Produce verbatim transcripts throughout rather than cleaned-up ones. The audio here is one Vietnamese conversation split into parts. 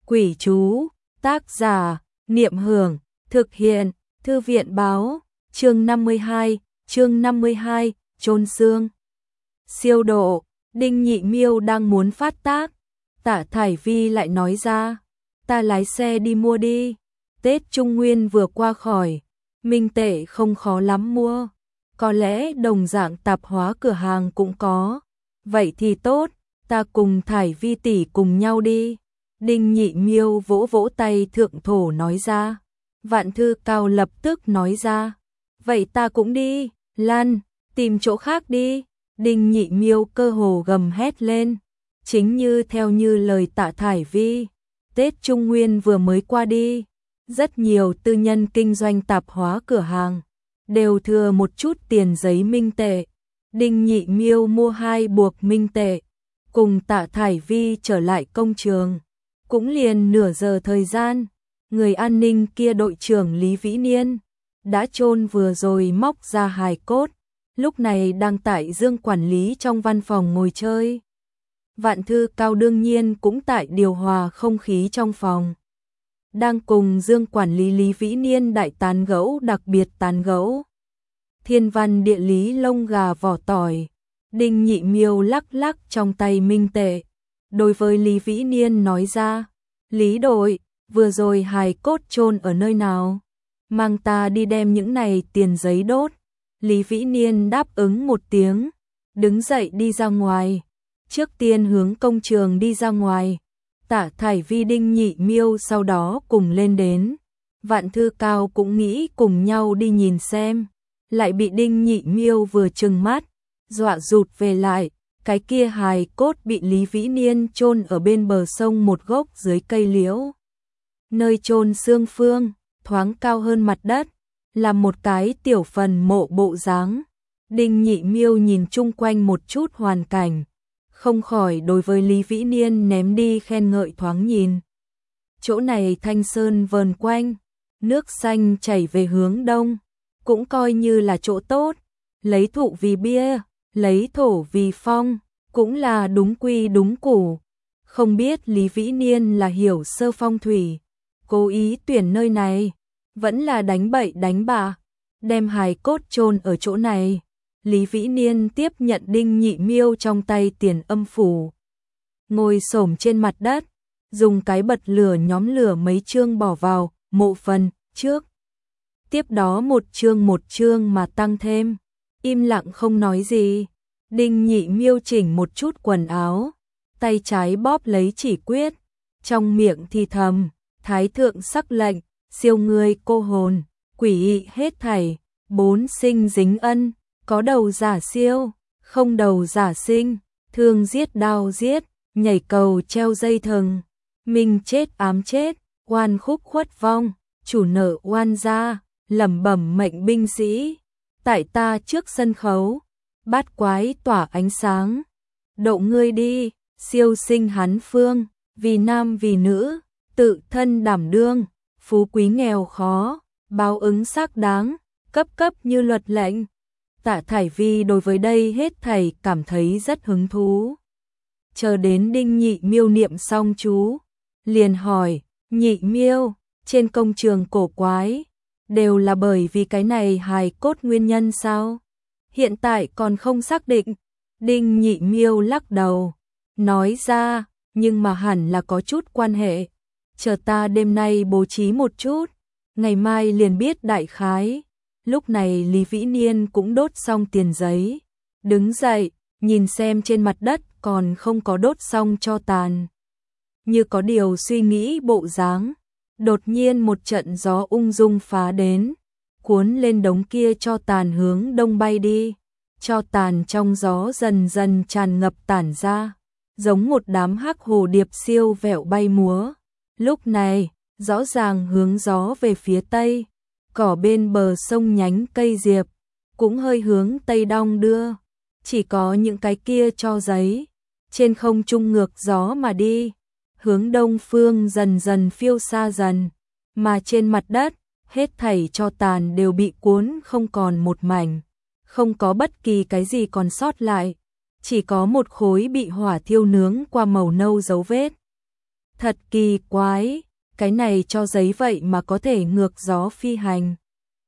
Quỷ chú, tác giả, Niệm Hưởng, thực hiện, Thư viện báo, chương năm mươi hai, chương năm mươi hai, chôn xương. Siêu độ, Đinh Nhị Miêu đang muốn phát tác, Tạ Thải Vi lại nói ra, ta lái xe đi mua đi, Tết Trung Nguyên vừa qua khỏi, minh tệ không khó lắm mua, có lẽ đồng dạng tạp hóa cửa hàng cũng có, vậy thì tốt, ta cùng Thải Vi tỷ cùng nhau đi. Đinh Nhị Miêu vỗ vỗ tay thượng thổ nói ra. Vạn Thư Cao lập tức nói ra. Vậy ta cũng đi, Lan, tìm chỗ khác đi. Đinh Nhị Miêu cơ hồ gầm hét lên. Chính như theo như lời Tạ Thải Vi. Tết Trung Nguyên vừa mới qua đi. Rất nhiều tư nhân kinh doanh tạp hóa cửa hàng. Đều thừa một chút tiền giấy minh tệ. Đinh Nhị Miêu mua hai buộc minh tệ. Cùng Tạ Thải Vi trở lại công trường. Cũng liền nửa giờ thời gian, người an ninh kia đội trưởng Lý Vĩ Niên đã chôn vừa rồi móc ra hài cốt, lúc này đang tại Dương quản lý trong văn phòng ngồi chơi. Vạn Thư Cao đương nhiên cũng tại điều hòa không khí trong phòng. Đang cùng Dương quản lý Lý Vĩ Niên đại tán gẫu đặc biệt tán gẫu. Thiên văn địa lý lông gà vỏ tỏi, Đinh Nhị Miêu lắc lắc trong tay minh tệ. Đối với Lý Vĩ Niên nói ra, Lý đội, vừa rồi hài cốt chôn ở nơi nào? Mang ta đi đem những này tiền giấy đốt. Lý Vĩ Niên đáp ứng một tiếng, đứng dậy đi ra ngoài. Trước tiên hướng công trường đi ra ngoài. Tạ Thải Vi Đinh Nhị Miêu sau đó cùng lên đến. Vạn Thư Cao cũng nghĩ cùng nhau đi nhìn xem. Lại bị Đinh Nhị Miêu vừa trừng mắt, dọa rụt về lại. Cái kia hài cốt bị Lý Vĩ Niên chôn ở bên bờ sông một gốc dưới cây liễu. Nơi chôn xương phương, thoáng cao hơn mặt đất, là một cái tiểu phần mộ bộ dáng. Đinh Nhị Miêu nhìn chung quanh một chút hoàn cảnh, không khỏi đối với Lý Vĩ Niên ném đi khen ngợi thoáng nhìn. Chỗ này thanh sơn vờn quanh, nước xanh chảy về hướng đông, cũng coi như là chỗ tốt, lấy thụ vì bia. Lấy thổ vì phong, cũng là đúng quy đúng củ. Không biết Lý Vĩ Niên là hiểu sơ phong thủy, cố ý tuyển nơi này, vẫn là đánh bậy đánh bạ, đem hài cốt chôn ở chỗ này. Lý Vĩ Niên tiếp nhận Đinh Nhị Miêu trong tay tiền âm phủ. Ngồi xổm trên mặt đất, dùng cái bật lửa nhóm lửa mấy chương bỏ vào, mộ phần, trước. Tiếp đó một chương một chương mà tăng thêm. Im lặng không nói gì. Đinh Nhị Miêu chỉnh một chút quần áo, tay trái bóp lấy chỉ quyết, trong miệng thì thầm, thái thượng sắc lệnh, siêu người cô hồn, quỷ ị hết thảy, bốn sinh dính ân, có đầu giả siêu, không đầu giả sinh, thương giết đao giết, nhảy cầu treo dây thừng, mình chết ám chết, oan khúc khuất vong, chủ nợ oan gia, lẩm bẩm mệnh binh sĩ. Tại ta trước sân khấu, bát quái tỏa ánh sáng, độ ngươi đi, siêu sinh hán phương, vì nam vì nữ, tự thân đảm đương, phú quý nghèo khó, báo ứng xác đáng, cấp cấp như luật lệnh. Tạ Thải Vi đối với đây hết thảy cảm thấy rất hứng thú. Chờ đến Đinh Nhị Miêu niệm xong chú, liền hỏi, Nhị Miêu, trên công trường cổ quái, đều là bởi vì cái này hài cốt nguyên nhân sao? Hiện tại còn không xác định. Đinh Nhị Miêu lắc đầu, nói ra, nhưng mà hẳn là có chút quan hệ. Chờ ta đêm nay bố trí một chút, ngày mai liền biết đại khái. Lúc này Lý Vĩ Niên cũng đốt xong tiền giấy, đứng dậy, nhìn xem trên mặt đất còn không có đốt xong tro tàn. Như có điều suy nghĩ bộ dáng. Đột nhiên một trận gió ung dung phá đến, cuốn lên đống kia cho tàn hướng đông bay đi, cho tàn trong gió dần dần tràn ngập tản ra, giống một đám hắc hồ điệp siêu vẹo bay múa. Lúc này, rõ ràng hướng gió về phía tây, cỏ bên bờ sông nhánh cây diệp, cũng hơi hướng tây đong đưa, chỉ có những cái kia cho giấy, trên không trung ngược gió mà đi. Hướng đông phương dần dần phiêu xa dần, mà trên mặt đất, hết thảy cho tàn đều bị cuốn không còn một mảnh, không có bất kỳ cái gì còn sót lại, chỉ có một khối bị hỏa thiêu nướng qua màu nâu dấu vết. Thật kỳ quái, cái này cho giấy vậy mà có thể ngược gió phi hành.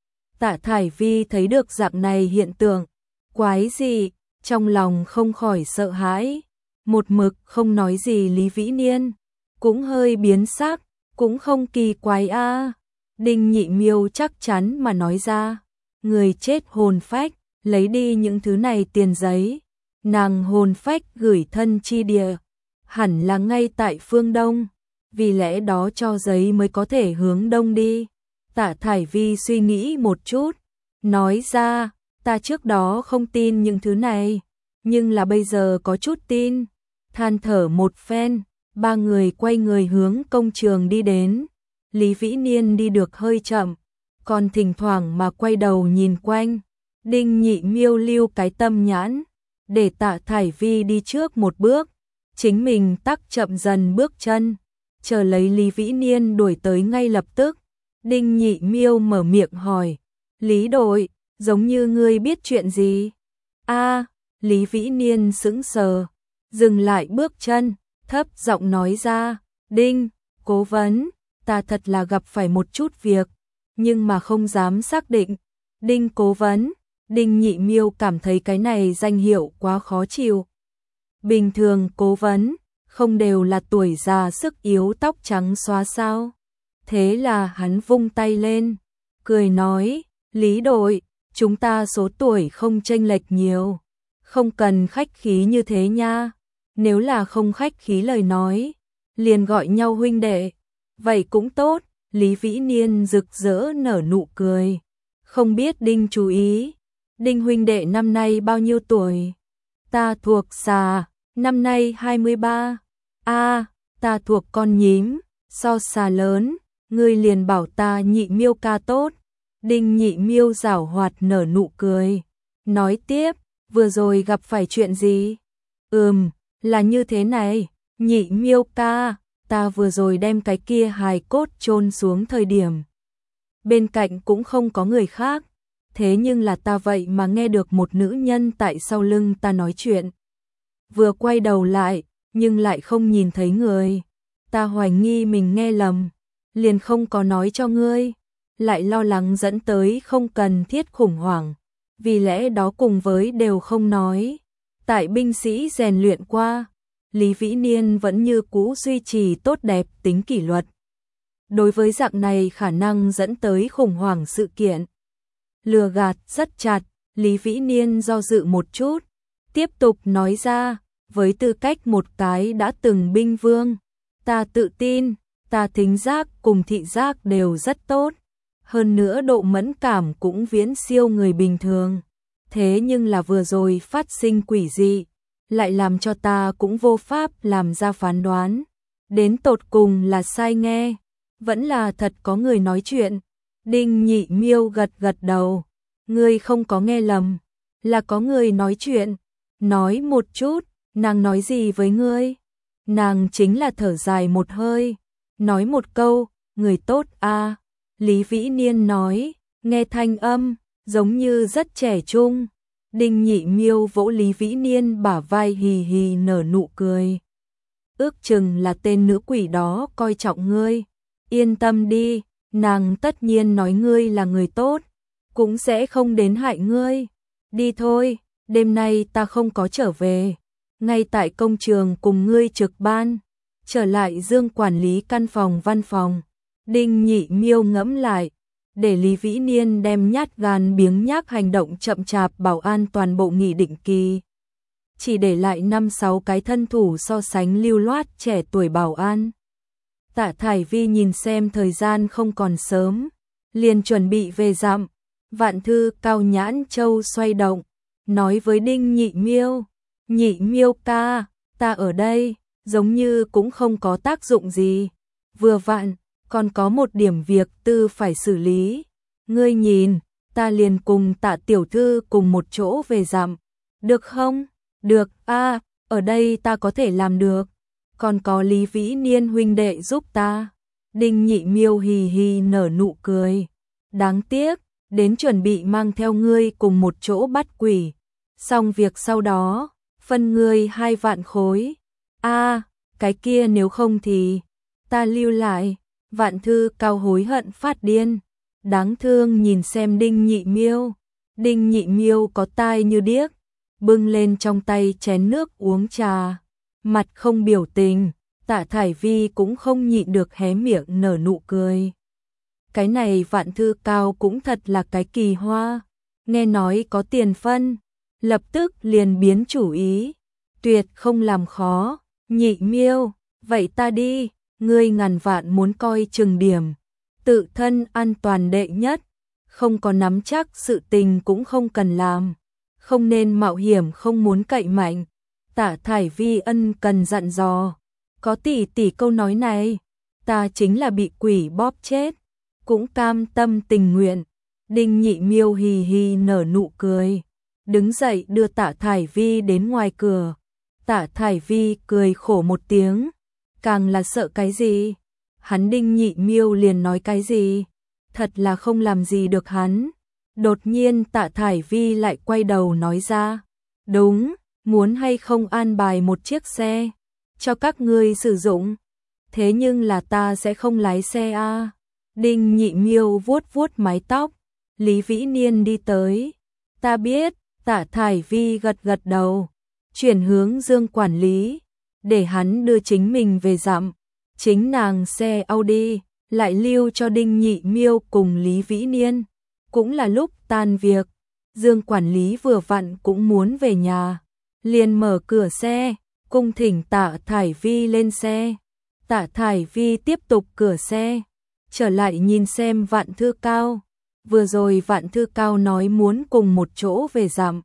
Tạ Thải Vi thấy được dạng này hiện tượng, quái gì, trong lòng không khỏi sợ hãi, một mực không nói gì Lý Vĩ Niên, cũng hơi biến sắc, cũng không kỳ quái a. À. Đinh Nhị Miêu chắc chắn mà nói ra, người chết hồn phách, lấy đi những thứ này tiền giấy, nàng hồn phách gửi thân chi địa, hẳn là ngay tại phương Đông, vì lẽ đó cho giấy mới có thể hướng Đông đi. Tạ Thải Vi suy nghĩ một chút, nói ra, ta trước đó không tin những thứ này, nhưng là bây giờ có chút tin. Than thở một phen, ba người quay người hướng công trường đi đến. Lý Vĩ Niên đi được hơi chậm, còn thỉnh thoảng mà quay đầu nhìn quanh. Đinh Nhị Miêu lưu cái tâm nhãn, để Tạ Thải Vi đi trước một bước, chính mình tắc chậm dần bước chân, chờ lấy Lý Vĩ Niên đuổi tới ngay lập tức. Đinh Nhị Miêu mở miệng hỏi, Lý đội, giống như ngươi biết chuyện gì? A, Lý Vĩ Niên sững sờ, dừng lại bước chân, thấp giọng nói ra, Đinh, cố vấn, ta thật là gặp phải một chút việc, nhưng mà không dám xác định. Đinh cố vấn, Đinh Nhị Miêu cảm thấy cái này danh hiệu quá khó chịu. Bình thường cố vấn, không đều là tuổi già sức yếu tóc trắng xóa sao? Thế là hắn vung tay lên, cười nói, Lý đội, chúng ta số tuổi không chênh lệch nhiều, không cần khách khí như thế nha. Nếu là không khách khí lời nói, liền gọi nhau huynh đệ. Vậy cũng tốt, Lý Vĩ Niên rực rỡ nở nụ cười. Không biết Đinh chú ý, Đinh huynh đệ năm nay bao nhiêu tuổi? Ta thuộc xà, năm nay hai mươi ba. A, ta thuộc con nhím, so xà lớn, ngươi liền bảo ta Nhị Miêu ca tốt. Đinh Nhị Miêu giảo hoạt nở nụ cười, nói tiếp, vừa rồi gặp phải chuyện gì? Ừm, là như thế này, Nhị Miêu ca, ta vừa rồi đem cái kia hài cốt chôn xuống thời điểm. Bên cạnh cũng không có người khác, thế nhưng là ta vậy mà nghe được một nữ nhân tại sau lưng ta nói chuyện. Vừa quay đầu lại, nhưng lại không nhìn thấy người. Ta hoài nghi mình nghe lầm, liền không có nói cho ngươi, lại lo lắng dẫn tới không cần thiết khủng hoảng, vì lẽ đó cùng với đều không nói. Tại binh sĩ rèn luyện qua, Lý Vĩ Niên vẫn như cũ duy trì tốt đẹp tính kỷ luật. Đối với dạng này khả năng dẫn tới khủng hoảng sự kiện, lừa gạt rất chặt. Lý Vĩ Niên do dự một chút, tiếp tục nói ra, với tư cách một cái đã từng binh vương, ta tự tin, ta thính giác cùng thị giác đều rất tốt, hơn nữa độ mẫn cảm cũng viễn siêu người bình thường. Thế nhưng là vừa rồi phát sinh quỷ dị, lại làm cho ta cũng vô pháp làm ra phán đoán, đến tột cùng là sai nghe, vẫn là thật có người nói chuyện. Đinh Nhị Miêu gật gật đầu, ngươi không có nghe lầm, là có người nói chuyện. Nói một chút, nàng nói gì với ngươi? Nàng chính là thở dài một hơi, nói một câu, người tốt a. À. Lý Vĩ Niên nói, nghe thanh âm, giống như rất trẻ trung. Đinh Nhị Miêu vỗ Lý Vĩ Niên bả vai hì hì nở nụ cười. Ước chừng là tên nữ quỷ đó coi trọng ngươi. Yên tâm đi, nàng tất nhiên nói ngươi là người tốt, cũng sẽ không đến hại ngươi. Đi thôi, đêm nay ta không có trở về, ngay tại công trường cùng ngươi trực ban. Trở lại Dương quản lý căn phòng văn phòng, Đinh Nhị Miêu ngẫm lại, để Lý Vĩ Niên đem nhát gan biếng nhác hành động chậm chạp bảo an toàn bộ nghỉ định kỳ. Chỉ để lại năm sáu cái thân thủ so sánh lưu loát trẻ tuổi bảo an. Tạ Thải Vi nhìn xem thời gian không còn sớm, liền chuẩn bị về dặm. Vạn Thư Cao Nhãn Châu xoay động, nói với Đinh Nhị Miêu, Nhị Miêu ca, ta ở đây, giống như cũng không có tác dụng gì. Vừa vặn, còn có một điểm việc tư phải xử lý. Ngươi nhìn, ta liền cùng Tạ tiểu thư cùng một chỗ về dặm. Được không? Được, a, à, ở đây ta có thể làm được. Còn có Lý Vĩ Niên huynh đệ giúp ta. Đinh Nhị Miêu hì hì nở nụ cười. Đáng tiếc, đến chuẩn bị mang theo ngươi cùng một chỗ bắt quỷ. Xong việc sau đó, phân ngươi hai vạn khối. A, à, cái kia nếu không thì, ta lưu lại. Vạn Thư Cao hối hận phát điên, đáng thương nhìn xem Đinh Nhị Miêu. Đinh Nhị Miêu có tai như điếc, bưng lên trong tay chén nước uống trà, mặt không biểu tình. Tạ Thải Vi cũng không nhịn được hé miệng nở nụ cười. Cái này Vạn Thư Cao cũng thật là cái kỳ hoa, nghe nói có tiền phân, lập tức liền biến chủ ý, tuyệt không làm khó. Nhị Miêu, vậy ta đi, ngươi ngàn vạn muốn coi chừng điểm, tự thân an toàn đệ nhất, không có nắm chắc sự tình cũng không cần làm, không nên mạo hiểm không muốn cậy mạnh. Tạ Thải Vi ân cần dặn dò, có tỷ tỷ câu nói này, ta chính là bị quỷ bóp chết, cũng cam tâm tình nguyện. Đinh Nhị Miêu hì hì nở nụ cười, đứng dậy đưa Tạ Thải Vi đến ngoài cửa. Tạ Thải Vi cười khổ một tiếng, càng là sợ cái gì? Hắn Đinh Nhị Miêu liền nói cái gì? Thật là không làm gì được hắn. Đột nhiên Tạ Thải Vi lại quay đầu nói ra, đúng, muốn hay không an bài một chiếc xe cho các ngươi sử dụng, thế nhưng là ta sẽ không lái xe a. À. Đinh Nhị Miêu vuốt vuốt mái tóc, Lý Vĩ Niên đi tới. Ta biết. Tạ Thải Vi gật gật đầu, chuyển hướng Dương quản lý, để hắn đưa chính mình về dặm, chính nàng xe Audi lại lưu cho Đinh Nhị Miêu cùng Lý Vĩ Niên. Cũng là lúc tan việc, Dương quản lý vừa vặn cũng muốn về nhà, liền mở cửa xe, cung thỉnh Tạ Thải Vi lên xe. Tạ Thải Vi tiếp tục cửa xe, trở lại nhìn xem Vạn Thư Cao. Vừa rồi Vạn Thư Cao nói muốn cùng một chỗ về dặm,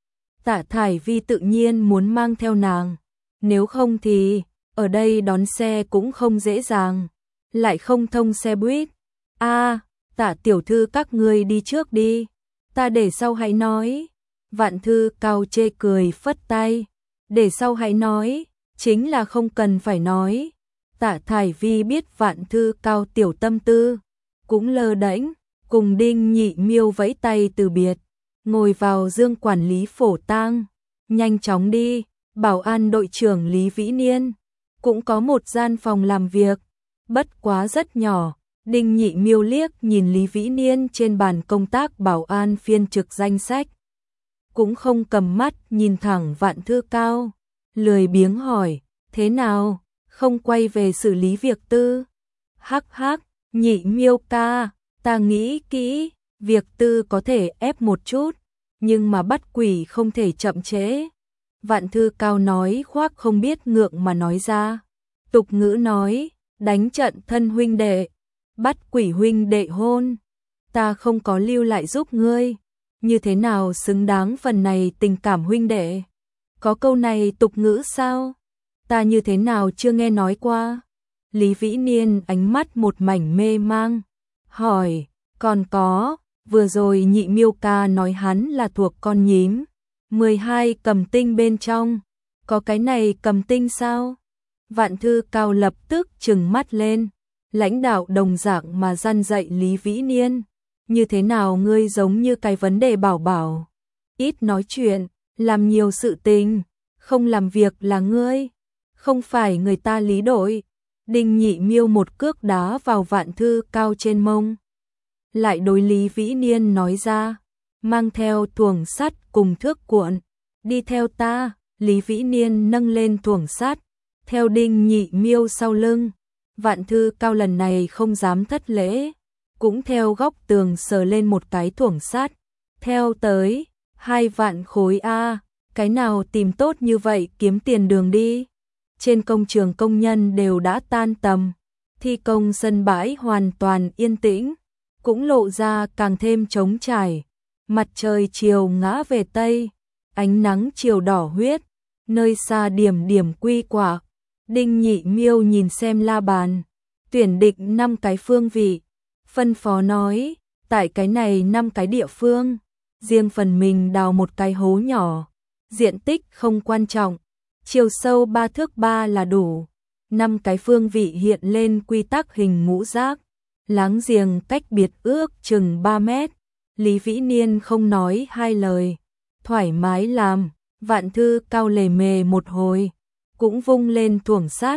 Tạ Thải Vi tự nhiên muốn mang theo nàng, nếu không thì ở đây đón xe cũng không dễ dàng, lại không thông xe buýt. A, à, Tạ tiểu thư các ngươi đi trước đi, ta để sau hãy nói. Vạn Thư Cao chê cười phất tay, để sau hãy nói, chính là không cần phải nói. Tạ Thải Vi biết Vạn Thư Cao tiểu tâm tư, cũng lơ đễnh, cùng Đinh Nhị Miêu vẫy tay từ biệt, ngồi vào Dương quản lý phổ tang. Nhanh chóng đi, bảo an đội trưởng Lý Vĩ Niên cũng có một gian phòng làm việc, bất quá rất nhỏ. Đinh Nhị Miêu liếc nhìn Lý Vĩ Niên trên bàn công tác bảo an phiên trực danh sách, cũng không cầm mắt nhìn thẳng Vạn Thư Cao, lười biếng hỏi, thế nào, không quay về xử lý việc tư? Hắc hắc, Nhị Miêu ca, ta nghĩ kỹ, việc tư có thể ép một chút, nhưng mà bắt quỷ không thể chậm trễ. Vạn Thư Cao nói khoác không biết ngượng mà nói ra. Tục ngữ nói, đánh trận thân huynh đệ, bắt quỷ huynh đệ hôn. Ta không có lưu lại giúp ngươi, như thế nào xứng đáng phần này tình cảm huynh đệ? Có câu này tục ngữ sao? Ta như thế nào chưa nghe nói qua? Lý Vĩ Niên ánh mắt một mảnh mê mang, hỏi, còn có, vừa rồi Nhị Miêu ca nói hắn là thuộc con nhím mười hai cầm tinh bên trong, có cái này cầm tinh sao? Vạn Thư Cao lập tức trừng mắt lên, lãnh đạo đồng dạng mà răn dạy Lý Vĩ Niên, như thế nào ngươi giống như cái vấn đề bảo bảo, ít nói chuyện, làm nhiều sự tình, không làm việc là ngươi, không phải người ta Lý đội. Đinh Nhị Miêu một cước đá vào Vạn Thư Cao trên mông, lại đối Lý Vĩ Niên nói ra, mang theo thuồng sắt cùng thước cuộn, đi theo ta. Lý Vĩ Niên nâng lên thuồng sắt, theo Đinh Nhị Miêu sau lưng. Vạn Thư Cao lần này không dám thất lễ, cũng theo góc tường sờ lên một cái thuồng sắt, theo tới, hai vạn khối a, cái nào tìm tốt như vậy kiếm tiền đường đi. Trên công trường công nhân đều đã tan tầm, thi công sân bãi hoàn toàn yên tĩnh, cũng lộ ra càng thêm trống trải. Mặt trời chiều ngã về tây, ánh nắng chiều đỏ huyết, nơi xa điểm điểm quy quả. Đinh Nhị Miêu nhìn xem la bàn, tuyển định năm cái phương vị, phân phó nói, tại cái này năm cái địa phương, riêng phần mình đào một cái hố nhỏ, diện tích không quan trọng, chiều sâu ba thước ba là đủ. Năm cái phương vị hiện lên quy tắc hình ngũ giác, láng giềng cách biệt ước chừng ba mét. Lý Vĩ Niên không nói hai lời, thoải mái làm. Vạn Thư Cao lề mề một hồi, cũng vung lên thuồng sắt,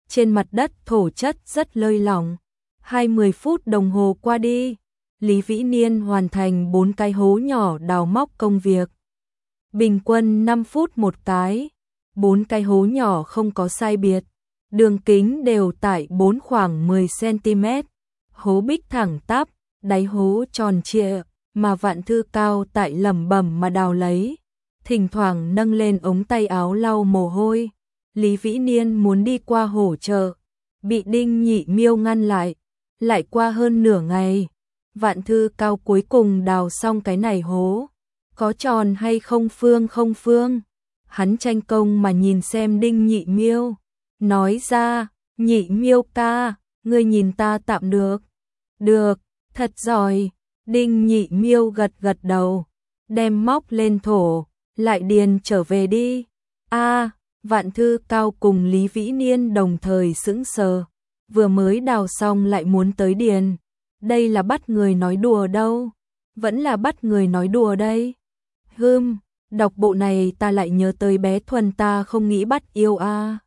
trên mặt đất thổ chất rất lơi lỏng. hai mươi phút đồng hồ qua đi, Lý Vĩ Niên hoàn thành bốn cái hố nhỏ đào móc công việc. Bình quân năm phút một cái, bốn cái hố nhỏ không có sai biệt, đường kính đều tại bốn khoảng mười xăng-ti-mét, hố bích thẳng tắp, đáy hố tròn trịa, mà Vạn Thư Cao tại lẩm bẩm mà đào lấy, thỉnh thoảng nâng lên ống tay áo lau mồ hôi. Lý Vĩ Niên muốn đi qua hỗ trợ, bị Đinh Nhị Miêu ngăn lại, lại qua hơn nửa ngày, Vạn Thư Cao cuối cùng đào xong cái này hố, có tròn hay không Phương không Phương, hắn tranh công mà nhìn xem Đinh Nhị Miêu, nói ra, Nhị Miêu ca, ngươi nhìn ta tạm được, được, thật giỏi. Đinh Nhị Miêu gật gật đầu, đem móc lên thổ, lại điền trở về đi. A, Vạn Thư Cao cùng Lý Vĩ Niên đồng thời sững sờ, vừa mới đào xong lại muốn tới điền, đây là bắt người nói đùa đâu, vẫn là bắt người nói đùa đây. Hừm, đọc bộ này ta lại nhớ tới bé Thuần ta không nghĩ bắt yêu a.